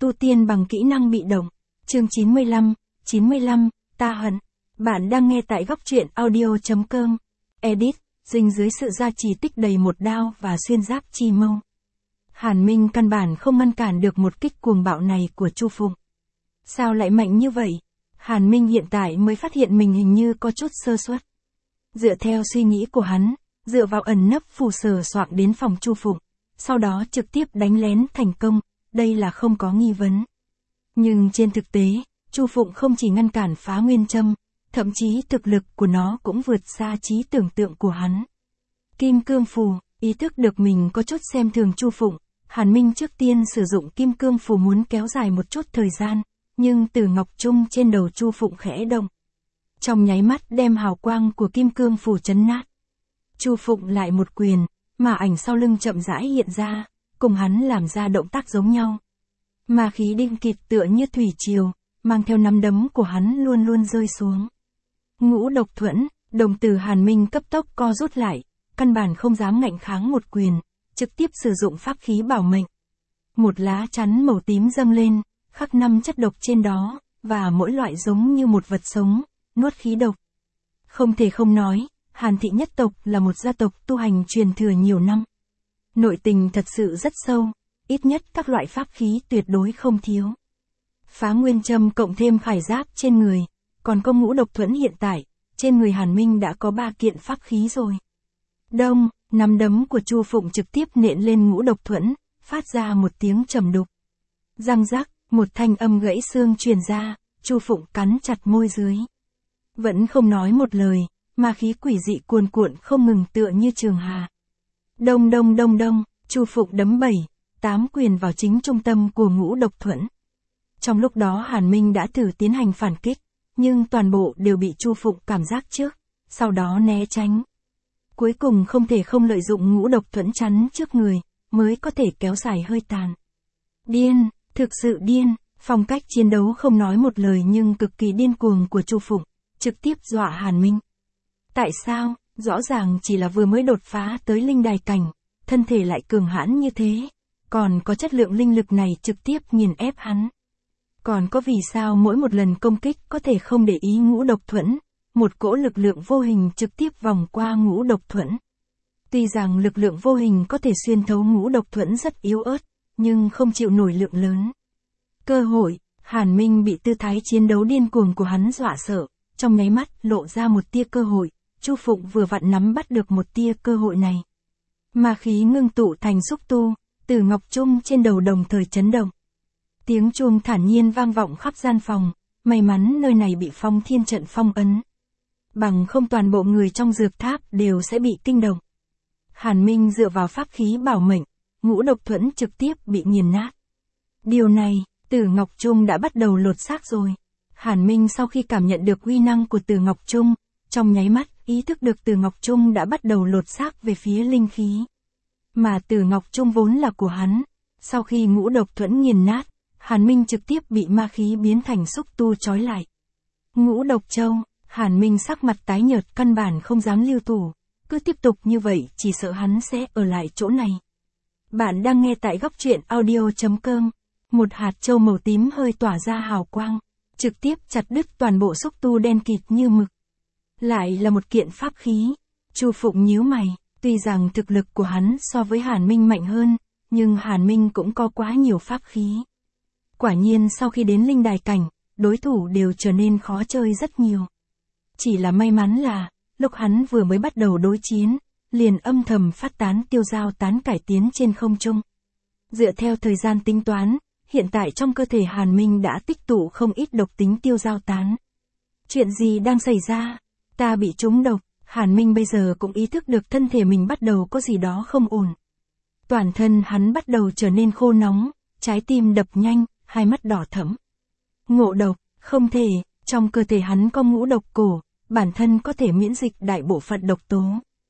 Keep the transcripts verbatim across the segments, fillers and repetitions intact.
Tu tiên bằng kỹ năng bị động. Chương chín mươi lăm, chín mươi lăm, ta hận. Bạn đang nghe tại góc truyện audio.com. Edit, dinh dưới sự gia trì tích đầy một đao và xuyên giáp chi mâu. Hàn Minh căn bản không ngăn cản được một kích cuồng bạo này của Chu Phụng. Sao lại mạnh như vậy? Hàn Minh hiện tại mới phát hiện mình hình như có chút sơ suất. Dựa theo suy nghĩ của hắn, dựa vào ẩn nấp phù sờ soạng đến phòng Chu Phụng, sau đó trực tiếp đánh lén thành công, đây là không có nghi vấn. Nhưng trên thực tế, Chu Phụng không chỉ ngăn cản phá nguyên châm, thậm chí thực lực của nó cũng vượt xa trí tưởng tượng của hắn. Kim cương phù, ý thức được mình có chút xem thường Chu Phụng, Hàn Minh trước tiên sử dụng kim cương phù muốn kéo dài một chút thời gian, nhưng Tử Ngọc Trung trên đầu Chu Phụng khẽ động. Trong nháy mắt đem hào quang của kim cương phù chấn nát. Chu Phụng lại một quyền, mà ảnh sau lưng chậm rãi hiện ra, cùng hắn làm ra động tác giống nhau. Ma khí đinh kịt tựa như thủy triều, mang theo nắm đấm của hắn luôn luôn rơi xuống. Ngũ độc thuẫn, đồng tử Hàn Minh cấp tốc co rút lại, căn bản không dám ngạnh kháng một quyền, trực tiếp sử dụng pháp khí bảo mệnh. Một lá chắn màu tím dâng lên, khắc năm chất độc trên đó, và mỗi loại giống như một vật sống, nuốt khí độc. Không thể không nói, Hàn thị nhất tộc là một gia tộc tu hành truyền thừa nhiều năm. Nội tình thật sự rất sâu, ít nhất các loại pháp khí tuyệt đối không thiếu. Phá nguyên châm cộng thêm khải giáp trên người, còn có ngũ độc thuẫn hiện tại, trên người Hàn Minh đã có ba kiện pháp khí rồi. Đông, nắm đấm của Chu Phụng trực tiếp nện lên ngũ độc thuẫn, phát ra một tiếng trầm đục. Răng rắc, một thanh âm gãy xương truyền ra, Chu Phụng cắn chặt môi dưới. Vẫn không nói một lời, ma khí quỷ dị cuồn cuộn không ngừng tựa như trường hà. Đông đông đông đông, Chu Phụng đấm bảy, tám quyền vào chính trung tâm của ngũ độc thuẫn. Trong lúc đó Hàn Minh đã thử tiến hành phản kích, nhưng toàn bộ đều bị Chu Phụng cảm giác trước, sau đó né tránh. Cuối cùng không thể không lợi dụng ngũ độc thuẫn chắn trước người, mới có thể kéo dài hơi tàn. Điên, thực sự điên, phong cách chiến đấu không nói một lời nhưng cực kỳ điên cuồng của Chu Phụng, trực tiếp dọa Hàn Minh. Tại sao, rõ ràng chỉ là vừa mới đột phá tới linh đài cảnh, thân thể lại cường hãn như thế, còn có chất lượng linh lực này trực tiếp nghiền ép hắn. Còn có vì sao mỗi một lần công kích có thể không để ý ngũ độc thuẫn, một cỗ lực lượng vô hình trực tiếp vòng qua ngũ độc thuẫn. Tuy rằng lực lượng vô hình có thể xuyên thấu ngũ độc thuẫn rất yếu ớt, nhưng không chịu nổi lượng lớn. Cơ hội, Hàn Minh bị tư thái chiến đấu điên cuồng của hắn dọa sợ, trong nháy mắt lộ ra một tia cơ hội, Chu Phụng vừa vặn nắm bắt được một tia cơ hội này. Ma khí ngưng tụ thành xúc tu, Tử Ngọc Trung trên đầu đồng thời chấn động. Tiếng chuông thản nhiên vang vọng khắp gian phòng, may mắn nơi này bị phong thiên trận phong ấn. Bằng không toàn bộ người trong dược tháp đều sẽ bị kinh động. Hàn Minh dựa vào pháp khí bảo mệnh, ngũ độc thuẫn trực tiếp bị nghiền nát. Điều này, Tử Ngọc Trung đã bắt đầu lột xác rồi. Hàn Minh sau khi cảm nhận được uy năng của Tử Ngọc Trung, trong nháy mắt ý thức được Tử Ngọc Trung đã bắt đầu lột xác về phía linh khí. Mà Tử Ngọc Trung vốn là của hắn, sau khi ngũ độc thuẫn nghiền nát, Hàn Minh trực tiếp bị ma khí biến thành xúc tu trói lại. Ngũ độc châu, Hàn Minh sắc mặt tái nhợt căn bản không dám lưu thủ, cứ tiếp tục như vậy chỉ sợ hắn sẽ ở lại chỗ này. Bạn đang nghe tại góc truyện audio.com, một hạt châu màu tím hơi tỏa ra hào quang, trực tiếp chặt đứt toàn bộ xúc tu đen kịt như mực. Lại là một kiện pháp khí, Chu Phụng nhíu mày, tuy rằng thực lực của hắn so với Hàn Minh mạnh hơn, nhưng Hàn Minh cũng có quá nhiều pháp khí. Quả nhiên sau khi đến linh đài cảnh, đối thủ đều trở nên khó chơi rất nhiều. Chỉ là may mắn là, lúc hắn vừa mới bắt đầu đối chiến, liền âm thầm phát tán tiêu giao tán cải tiến trên không trung. Dựa theo thời gian tính toán, hiện tại trong cơ thể Hàn Minh đã tích tụ không ít độc tính tiêu giao tán. Chuyện gì đang xảy ra? Ta bị trúng độc, Hàn Minh bây giờ cũng ý thức được thân thể mình bắt đầu có gì đó không ổn. Toàn thân hắn bắt đầu trở nên khô nóng, trái tim đập nhanh, hai mắt đỏ thẫm. Ngộ độc, không thể, trong cơ thể hắn có ngũ độc cổ, bản thân có thể miễn dịch đại bộ phận độc tố.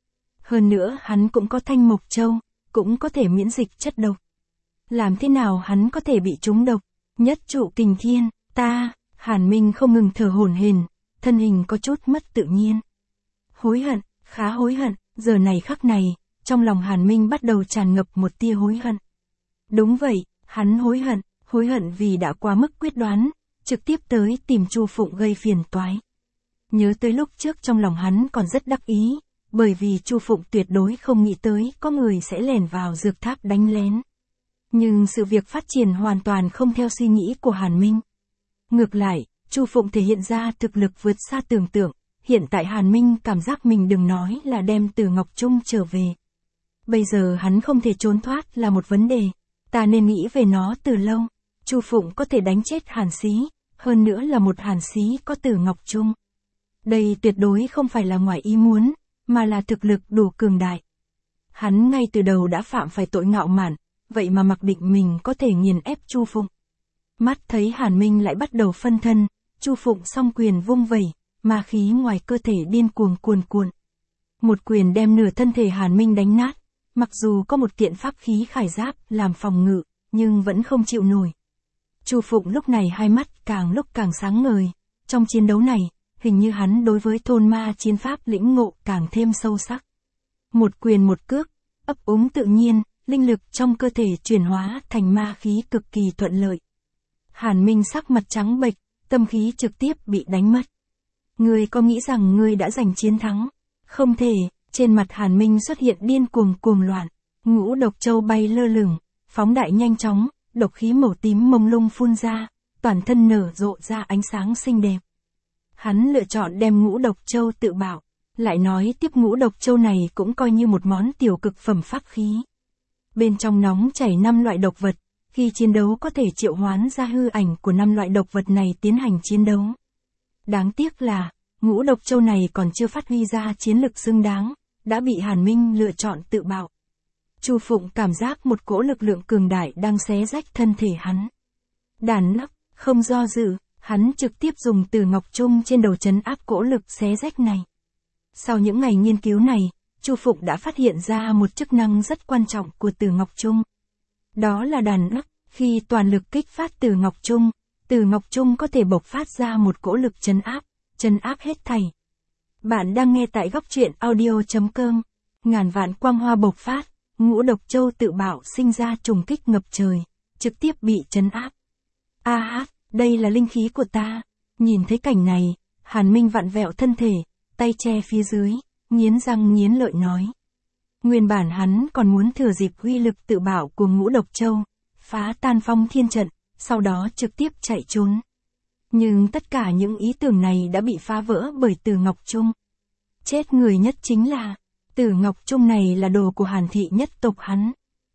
Hơn nữa hắn cũng có thanh mộc châu, cũng có thể miễn dịch chất độc. Làm thế nào hắn có thể bị trúng độc? Nhất trụ kình thiên, ta, Hàn Minh không ngừng thở hổn hển, thân hình có chút mất tự nhiên. Hối hận, khá hối hận, giờ này khắc này, trong lòng Hàn Minh bắt đầu tràn ngập một tia hối hận. Đúng vậy, hắn hối hận, hối hận vì đã quá mức quyết đoán, trực tiếp tới tìm Chu Phụng gây phiền toái. Nhớ tới lúc trước trong lòng hắn còn rất đắc ý, bởi vì Chu Phụng tuyệt đối không nghĩ tới có người sẽ lẻn vào dược tháp đánh lén. Nhưng sự việc phát triển hoàn toàn không theo suy nghĩ của Hàn Minh. Ngược lại, Chu Phụng thể hiện ra thực lực vượt xa tưởng tượng, hiện tại Hàn Minh cảm giác mình đừng nói là đem Từ Ngọc Trung trở về. Bây giờ hắn không thể trốn thoát là một vấn đề, ta nên nghĩ về nó từ lâu. Chu Phụng có thể đánh chết Hàn Xí, hơn nữa là một Hàn Xí có Từ Ngọc Trung. Đây tuyệt đối không phải là ngoài ý muốn, mà là thực lực đủ cường đại. Hắn ngay từ đầu đã phạm phải tội ngạo mạn, vậy mà mặc định mình có thể nghiền ép Chu Phụng. Mắt thấy Hàn Minh lại bắt đầu phân thân, Chu Phụng song quyền vung vẩy, ma khí ngoài cơ thể điên cuồng cuồn cuộn. Một quyền đem nửa thân thể Hàn Minh đánh nát, mặc dù có một kiện pháp khí khải giáp làm phòng ngự, nhưng vẫn không chịu nổi. Chu Phụng lúc này hai mắt càng lúc càng sáng ngời, trong chiến đấu này, hình như hắn đối với thôn ma chiến pháp lĩnh ngộ càng thêm sâu sắc. Một quyền một cước, ấp úng tự nhiên, linh lực trong cơ thể chuyển hóa thành ma khí cực kỳ thuận lợi. Hàn Minh sắc mặt trắng bệch, tâm khí trực tiếp bị đánh mất. Ngươi có nghĩ rằng ngươi đã giành chiến thắng? Không thể, trên mặt Hàn Minh xuất hiện điên cuồng cuồng loạn, ngũ độc châu bay lơ lửng, phóng đại nhanh chóng, độc khí màu tím mông lung phun ra, toàn thân nở rộ ra ánh sáng xinh đẹp. Hắn lựa chọn đem ngũ độc châu tự bạo, lại nói tiếp ngũ độc châu này cũng coi như một món tiểu cực phẩm pháp khí. Bên trong nóng chảy năm loại độc vật, khi chiến đấu có thể triệu hoán ra hư ảnh của năm loại độc vật này tiến hành chiến đấu. Đáng tiếc là, ngũ độc châu này còn chưa phát huy ra chiến lực xứng đáng, đã bị Hàn Minh lựa chọn tự bạo. Chu Phụng cảm giác một cỗ lực lượng cường đại đang xé rách thân thể hắn. Đàn lấp, không do dự, hắn trực tiếp dùng Từ Ngọc Trung trên đầu trấn áp cỗ lực xé rách này. Sau những ngày nghiên cứu này, Chu Phụng đã phát hiện ra một chức năng rất quan trọng của Từ Ngọc Trung. Đó là đàn lấp, khi toàn lực kích phát Từ Ngọc Trung, Từ Ngọc Trung có thể bộc phát ra một cỗ lực trấn áp, trấn áp hết thảy. Bạn đang nghe tại góc truyện audio chấm com, ngàn vạn quang hoa bộc phát, ngũ độc châu tự bạo sinh ra trùng kích ngập trời, trực tiếp bị trấn áp. A hát, đây là linh khí của ta. Nhìn thấy cảnh này, Hàn Minh vặn vẹo thân thể, tay che phía dưới, nghiến răng nghiến lợi nói. Nguyên bản hắn còn muốn thừa dịp uy lực tự bạo của ngũ độc châu, phá tan phong thiên trận, sau đó trực tiếp chạy trốn. Nhưng tất cả những ý tưởng này đã bị phá vỡ bởi Từ Ngọc Trung. Chết người nhất chính là, Từ Ngọc Trung này là đồ của Hàn thị nhất tộc hắn.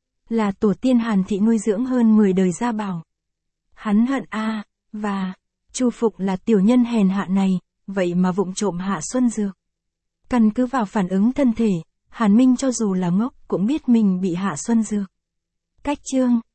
Là tổ tiên Hàn thị nuôi dưỡng hơn mười đời gia bảo. Hắn hận a, và, Chu Phụng là tiểu nhân hèn hạ này, vậy mà vụng trộm hạ xuân dược. Căn cứ vào phản ứng thân thể, Hàn Minh cho dù là ngốc cũng biết mình bị hạ xuân dược. Cách chương